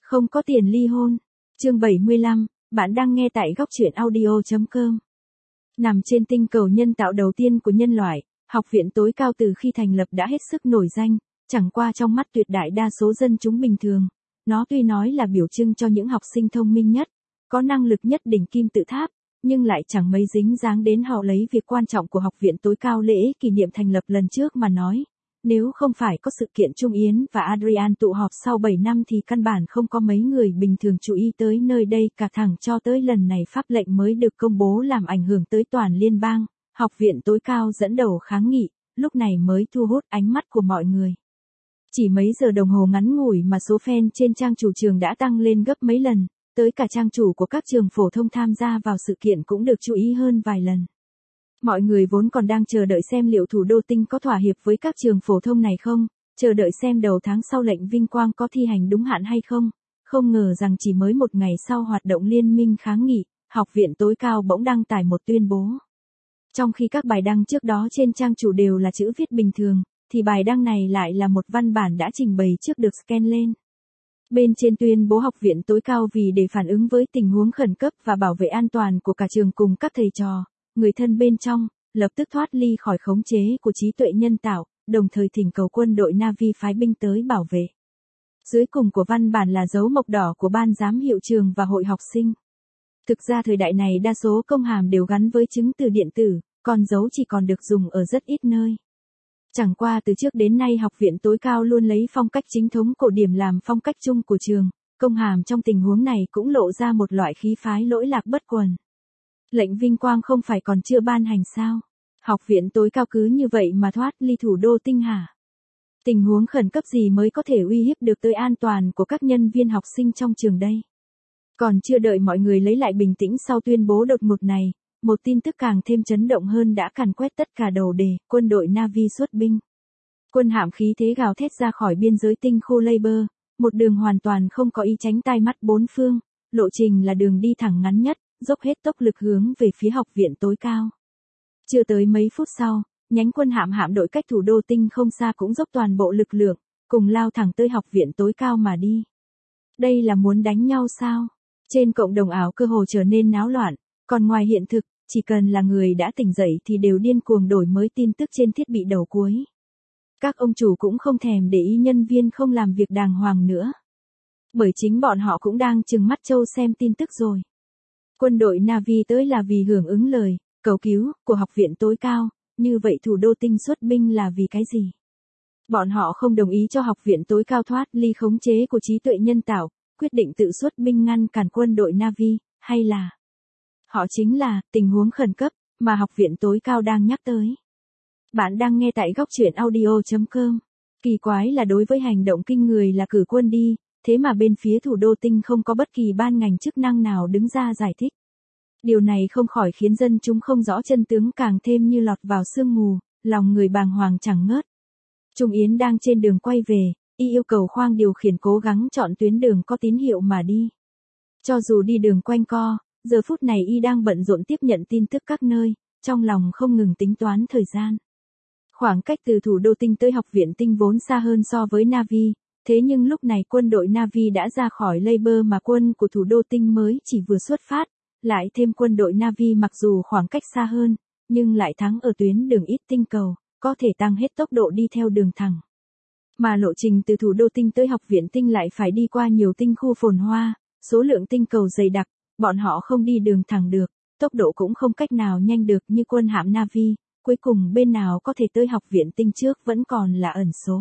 Không có tiền ly hôn. Chương 75, bạn đang nghe tại góc truyện audio.com. Nằm trên tinh cầu nhân tạo đầu tiên của nhân loại, học viện tối cao từ khi thành lập đã hết sức nổi danh, chẳng qua trong mắt tuyệt đại đa số dân chúng bình thường. Nó tuy nói là biểu trưng cho những học sinh thông minh nhất, có năng lực nhất đỉnh kim tự tháp, nhưng lại chẳng mấy dính dáng đến họ lấy việc quan trọng của học viện tối cao lễ kỷ niệm thành lập lần trước mà nói. Nếu không phải có sự kiện Trung Yến và Adrian tụ họp sau 7 năm thì căn bản không có mấy người bình thường chú ý tới nơi đây cả thẳng cho tới lần này pháp lệnh mới được công bố làm ảnh hưởng tới toàn liên bang, học viện tối cao dẫn đầu kháng nghị, lúc này mới thu hút ánh mắt của mọi người. Chỉ mấy giờ đồng hồ ngắn ngủi mà số fan trên trang chủ trường đã tăng lên gấp mấy lần, tới cả trang chủ của các trường phổ thông tham gia vào sự kiện cũng được chú ý hơn vài lần. Mọi người vốn còn đang chờ đợi xem liệu thủ đô tinh có thỏa hiệp với các trường phổ thông này không, chờ đợi xem đầu tháng sau lệnh vinh quang có thi hành đúng hạn hay không, không ngờ rằng chỉ mới một ngày sau hoạt động liên minh kháng nghị, học viện tối cao bỗng đăng tải một tuyên bố. Trong khi các bài đăng trước đó trên trang chủ đều là chữ viết bình thường, thì bài đăng này lại là một văn bản đã trình bày trước được scan lên. Bên trên tuyên bố học viện tối cao vì để phản ứng với tình huống khẩn cấp và bảo vệ an toàn của cả trường cùng các thầy trò, người thân bên trong, lập tức thoát ly khỏi khống chế của trí tuệ nhân tạo, đồng thời thỉnh cầu quân đội Na'vi phái binh tới bảo vệ. Dưới cùng của văn bản là dấu mộc đỏ của ban giám hiệu trường và hội học sinh. Thực ra thời đại này đa số công hàm đều gắn với chứng từ điện tử, còn dấu chỉ còn được dùng ở rất ít nơi. Chẳng qua từ trước đến nay học viện tối cao luôn lấy phong cách chính thống cổ điển làm phong cách chung của trường, công hàm trong tình huống này cũng lộ ra một loại khí phái lỗi lạc bất quần. Lệnh vinh quang không phải còn chưa ban hành sao? Học viện tối cao cứ như vậy mà thoát ly thủ đô tinh hả? Tình huống khẩn cấp gì mới có thể uy hiếp được tới an toàn của các nhân viên học sinh trong trường đây? Còn chưa đợi mọi người lấy lại bình tĩnh sau tuyên bố đột ngột này, một tin tức càng thêm chấn động hơn đã càn quét tất cả đầu đề, quân đội Na'vi xuất binh. Quân hạm khí thế gào thét ra khỏi biên giới tinh khu Labour, một đường hoàn toàn không có ý tránh tai mắt bốn phương, lộ trình là đường đi thẳng ngắn nhất, dốc hết tốc lực hướng về phía học viện tối cao. Chưa tới mấy phút sau, nhánh quân hạm đội cách thủ đô tinh không xa cũng dốc toàn bộ lực lượng, cùng lao thẳng tới học viện tối cao mà đi. Đây là muốn đánh nhau sao? Trên cộng đồng ảo cơ hồ trở nên náo loạn, còn ngoài hiện thực, chỉ cần là người đã tỉnh dậy thì đều điên cuồng đổi mới tin tức trên thiết bị đầu cuối. Các ông chủ cũng không thèm để ý nhân viên không làm việc đàng hoàng nữa. Bởi chính bọn họ cũng đang trừng mắt trâu xem tin tức rồi. Quân đội Na'vi tới là vì hưởng ứng lời cầu cứu của học viện tối cao, như vậy thủ đô tinh xuất binh là vì cái gì? Bọn họ không đồng ý cho học viện tối cao thoát ly khống chế của trí tuệ nhân tạo, quyết định tự xuất binh ngăn cản quân đội Na'vi, hay là họ chính là tình huống khẩn cấp mà học viện tối cao đang nhắc tới. Bạn đang nghe tại góc truyện audio.com. Kỳ quái là đối với hành động kinh người là cử quân đi, thế mà bên phía thủ đô tinh không có bất kỳ ban ngành chức năng nào đứng ra giải thích. Điều này không khỏi khiến dân chúng không rõ chân tướng càng thêm như lọt vào sương mù, lòng người bàng hoàng chẳng ngớt. Trung Yến đang trên đường quay về, y yêu cầu khoang điều khiển cố gắng chọn tuyến đường có tín hiệu mà đi. Cho dù đi đường quanh co, giờ phút này y đang bận rộn tiếp nhận tin tức các nơi, trong lòng không ngừng tính toán thời gian. Khoảng cách từ thủ đô tinh tới học viện tinh vốn xa hơn so với Na'vi, thế nhưng lúc này quân đội Na'vi đã ra khỏi Labour mà quân của thủ đô tinh mới chỉ vừa xuất phát, lại thêm quân đội Na'vi mặc dù khoảng cách xa hơn, nhưng lại thắng ở tuyến đường ít tinh cầu, có thể tăng hết tốc độ đi theo đường thẳng. Mà lộ trình từ thủ đô tinh tới học viện tinh lại phải đi qua nhiều tinh khu phồn hoa, số lượng tinh cầu dày đặc, bọn họ không đi đường thẳng được, tốc độ cũng không cách nào nhanh được như quân hạm Na'vi, cuối cùng bên nào có thể tới học viện tinh trước vẫn còn là ẩn số.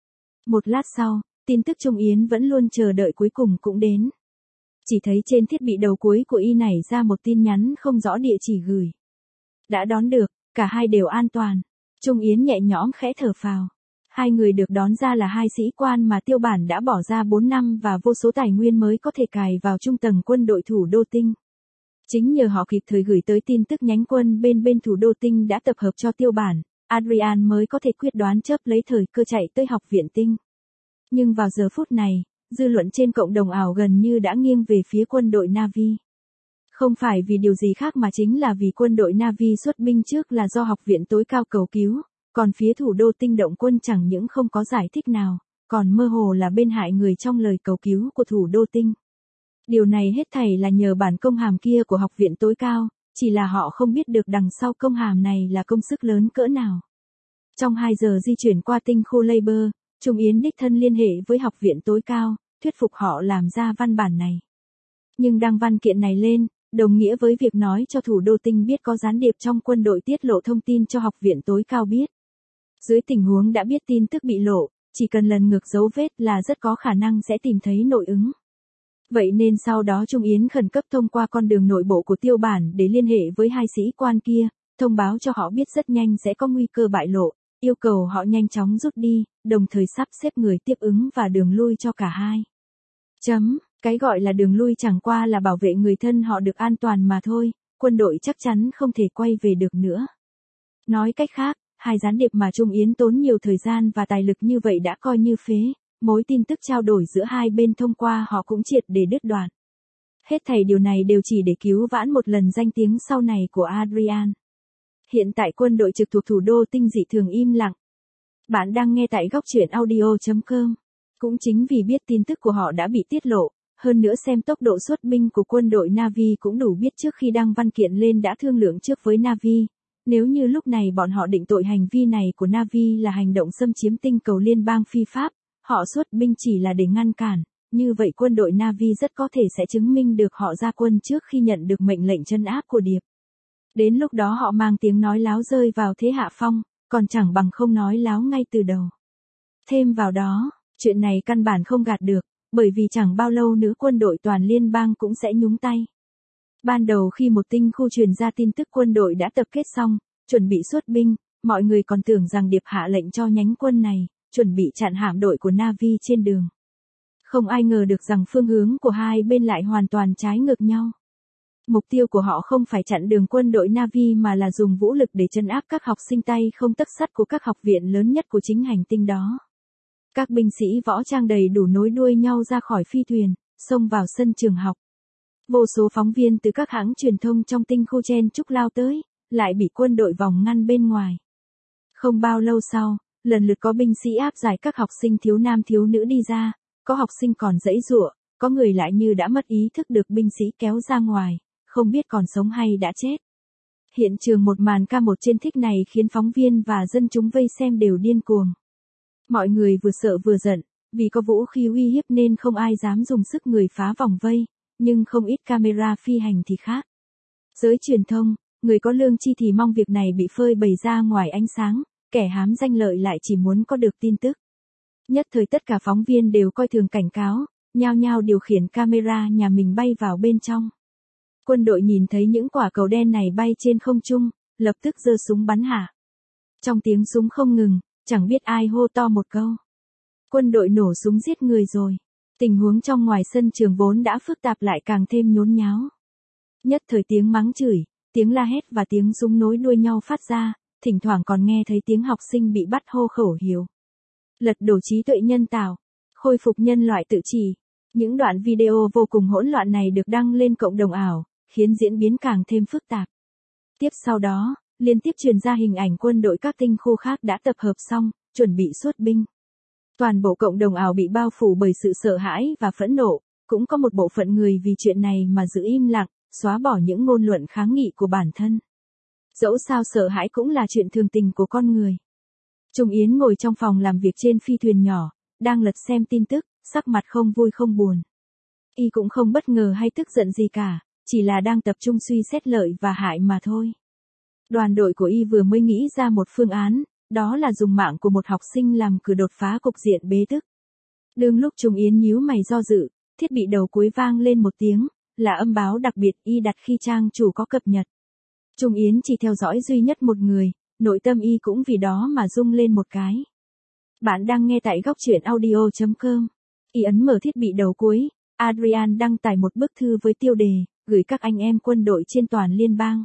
Một lát sau, tin tức Trung Yến vẫn luôn chờ đợi cuối cùng cũng đến. Chỉ thấy trên thiết bị đầu cuối của y nảy ra một tin nhắn không rõ địa chỉ gửi. Đã đón được, cả hai đều an toàn. Trung Yến nhẹ nhõm khẽ thở phào. Hai người được đón ra là hai sĩ quan mà tiêu bản đã bỏ ra 4 năm và vô số tài nguyên mới có thể cài vào trung tầng quân đội thủ đô tinh. Chính nhờ họ kịp thời gửi tới tin tức nhánh quân bên thủ đô tinh đã tập hợp cho tiêu bản, Adrian mới có thể quyết đoán chớp lấy thời cơ chạy tới học viện tinh. Nhưng vào giờ phút này, dư luận trên cộng đồng ảo gần như đã nghiêng về phía quân đội Na'vi. Không phải vì điều gì khác mà chính là vì quân đội Na'vi xuất binh trước là do học viện tối cao cầu cứu, còn phía thủ đô tinh động quân chẳng những không có giải thích nào, còn mơ hồ là bên hại người trong lời cầu cứu của thủ đô tinh. Điều này hết thảy là nhờ bản công hàm kia của học viện tối cao, chỉ là họ không biết được đằng sau công hàm này là công sức lớn cỡ nào. Trong 2 giờ di chuyển qua tinh khu Labor, Trung Yến đích thân liên hệ với học viện tối cao, thuyết phục họ làm ra văn bản này. Nhưng đăng văn kiện này lên, đồng nghĩa với việc nói cho thủ đô tinh biết có gián điệp trong quân đội tiết lộ thông tin cho học viện tối cao biết. Dưới tình huống đã biết tin tức bị lộ, chỉ cần lần ngược dấu vết là rất có khả năng sẽ tìm thấy nội ứng. Vậy nên sau đó Trung Yến khẩn cấp thông qua con đường nội bộ của Tiêu Bản để liên hệ với 2 sĩ quan kia, thông báo cho họ biết rất nhanh sẽ có nguy cơ bại lộ, yêu cầu họ nhanh chóng rút đi, đồng thời sắp xếp người tiếp ứng và đường lui cho cả hai. Cái gọi là đường lui chẳng qua là bảo vệ người thân họ được an toàn mà thôi, quân đội chắc chắn không thể quay về được nữa. Nói cách khác, 2 gián điệp mà Trung Yến tốn nhiều thời gian và tài lực như vậy đã coi như phế, mối tin tức trao đổi giữa hai bên thông qua họ cũng triệt để đứt đoạn. Hết thảy điều này đều chỉ để cứu vãn một lần danh tiếng sau này của Adrian. Hiện tại quân đội trực thuộc thủ đô tinh dị thường im lặng. Bạn đang nghe tại góc truyện audio.com. Cũng chính vì biết tin tức của họ đã bị tiết lộ, hơn nữa xem tốc độ xuất binh của quân đội Na'vi cũng đủ biết trước khi đăng văn kiện lên đã thương lượng trước với Na'vi. Nếu như lúc này bọn họ định tội hành vi này của Na'vi là hành động xâm chiếm tinh cầu liên bang phi pháp, họ xuất binh chỉ là để ngăn cản, như vậy quân đội Na'vi rất có thể sẽ chứng minh được họ ra quân trước khi nhận được mệnh lệnh trấn áp của Điệp. Đến lúc đó họ mang tiếng nói láo rơi vào thế hạ phong, còn chẳng bằng không nói láo ngay từ đầu. Thêm vào đó, chuyện này căn bản không gạt được, bởi vì chẳng bao lâu nữa quân đội toàn liên bang cũng sẽ nhúng tay. Ban đầu khi một tinh khu truyền ra tin tức quân đội đã tập kết xong, chuẩn bị xuất binh, mọi người còn tưởng rằng Điệp hạ lệnh cho nhánh quân này, chuẩn bị chặn hạm đội của Na'vi trên đường. Không ai ngờ được rằng phương hướng của hai bên lại hoàn toàn trái ngược nhau. Mục tiêu của họ không phải chặn đường quân đội Na'vi mà là dùng vũ lực để trấn áp các học sinh tay không tấc sắt của các học viện lớn nhất của chính hành tinh đó. Các binh sĩ võ trang đầy đủ nối đuôi nhau ra khỏi phi thuyền, xông vào sân trường học. Vô số phóng viên từ các hãng truyền thông trong tinh khu chen chúc lao tới, lại bị quân đội vòng ngăn bên ngoài. Không bao lâu sau, lần lượt có binh sĩ áp giải các học sinh thiếu nam thiếu nữ đi ra, có học sinh còn giãy giụa, có người lại như đã mất ý thức được binh sĩ kéo ra ngoài, không biết còn sống hay đã chết. Hiện trường một màn ca một trên thích này khiến phóng viên và dân chúng vây xem đều điên cuồng. Mọi người vừa sợ vừa giận, vì có vũ khí uy hiếp nên không ai dám dùng sức người phá vòng vây, nhưng không ít camera phi hành thì khác. Giới truyền thông, người có lương chi thì mong việc này bị phơi bày ra ngoài ánh sáng, kẻ hám danh lợi lại chỉ muốn có được tin tức. Nhất thời tất cả phóng viên đều coi thường cảnh cáo, nhao nhao điều khiển camera nhà mình bay vào bên trong. Quân đội nhìn thấy những quả cầu đen này bay trên không trung, lập tức giơ súng bắn hạ. Trong tiếng súng không ngừng, chẳng biết ai hô to một câu. Quân đội nổ súng giết người rồi. Tình huống trong ngoài sân trường vốn đã phức tạp lại càng thêm nhốn nháo. Nhất thời tiếng mắng chửi, tiếng la hét và tiếng súng nối đuôi nhau phát ra, thỉnh thoảng còn nghe thấy tiếng học sinh bị bắt hô khẩu hiệu. Lật đổ trí tuệ nhân tạo, khôi phục nhân loại tự trị. Những đoạn video vô cùng hỗn loạn này được đăng lên cộng đồng ảo, khiến diễn biến càng thêm phức tạp. Tiếp sau đó, liên tiếp truyền ra hình ảnh quân đội các tinh khu khác đã tập hợp xong, chuẩn bị xuất binh. Toàn bộ cộng đồng ảo bị bao phủ bởi sự sợ hãi và phẫn nộ, cũng có một bộ phận người vì chuyện này mà giữ im lặng, xóa bỏ những ngôn luận kháng nghị của bản thân. Dẫu sao sợ hãi cũng là chuyện thường tình của con người. Trung Yến ngồi trong phòng làm việc trên phi thuyền nhỏ, đang lật xem tin tức, sắc mặt không vui không buồn. Y cũng không bất ngờ hay tức giận gì cả, chỉ là đang tập trung suy xét lợi và hại mà thôi. Đoàn đội của Y vừa mới nghĩ ra một phương án, đó là dùng mạng của một học sinh làm cửa đột phá cục diện bế tắc. Đương lúc Trung Yến nhíu mày do dự, thiết bị đầu cuối vang lên một tiếng, là âm báo đặc biệt Y đặt khi trang chủ có cập nhật. Trung Yến chỉ theo dõi duy nhất một người, nội tâm Y cũng vì đó mà rung lên một cái. Bạn đang nghe tại góc truyện audio.com. Y ấn mở thiết bị đầu cuối, Adrian đăng tải một bức thư với tiêu đề, gửi các anh em quân đội trên toàn liên bang.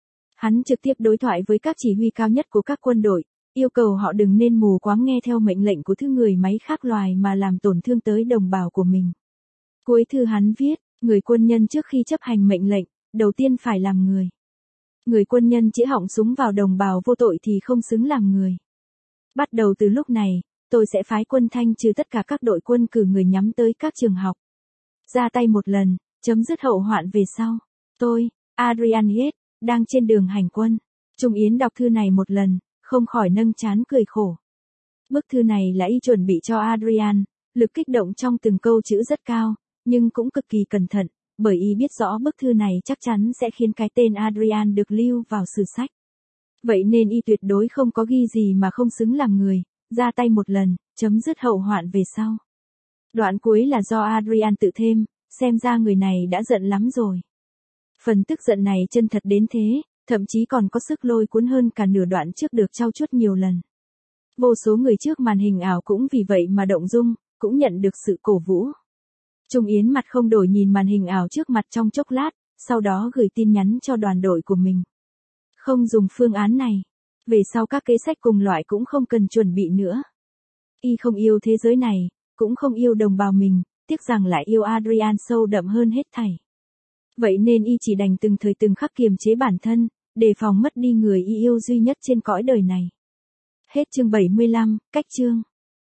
Hắn trực tiếp đối thoại với các chỉ huy cao nhất của các quân đội, yêu cầu họ đừng nên mù quáng nghe theo mệnh lệnh của thứ người máy khác loài mà làm tổn thương tới đồng bào của mình. Cuối thư hắn viết, người quân nhân trước khi chấp hành mệnh lệnh, đầu tiên phải làm người. Người quân nhân chĩa họng súng vào đồng bào vô tội thì không xứng làm người. Bắt đầu từ lúc này, tôi sẽ phái quân thanh trừ tất cả các đội quân cử người nhắm tới các trường học. Ra tay một lần, chấm dứt hậu hoạn về sau. Tôi, Adrian Yates, đang trên đường hành quân. Trung Yến đọc thư này một lần, không khỏi nâng trán cười khổ. Bức thư này là y chuẩn bị cho Adrian, lực kích động trong từng câu chữ rất cao, nhưng cũng cực kỳ cẩn thận, bởi y biết rõ bức thư này chắc chắn sẽ khiến cái tên Adrian được lưu vào sử sách. Vậy nên y tuyệt đối không có ghi gì mà không xứng làm người, ra tay một lần, chấm dứt hậu hoạn về sau. Đoạn cuối là do Adrian tự thêm, xem ra người này đã giận lắm rồi. Phần tức giận này chân thật đến thế, thậm chí còn có sức lôi cuốn hơn cả nửa đoạn trước được trau chuốt nhiều lần. Vô số người trước màn hình ảo cũng vì vậy mà động dung, cũng nhận được sự cổ vũ. Trung Yến mặt không đổi nhìn màn hình ảo trước mặt trong chốc lát, sau đó gửi tin nhắn cho đoàn đội của mình. Không dùng phương án này. Về sau các kế sách cùng loại cũng không cần chuẩn bị nữa. Y không yêu thế giới này, cũng không yêu đồng bào mình, tiếc rằng lại yêu Adrian sâu đậm hơn hết thảy. Vậy nên y chỉ đành từng thời từng khắc kiềm chế bản thân, đề phòng mất đi người y yêu duy nhất trên cõi đời này. Hết chương 75, cách chương.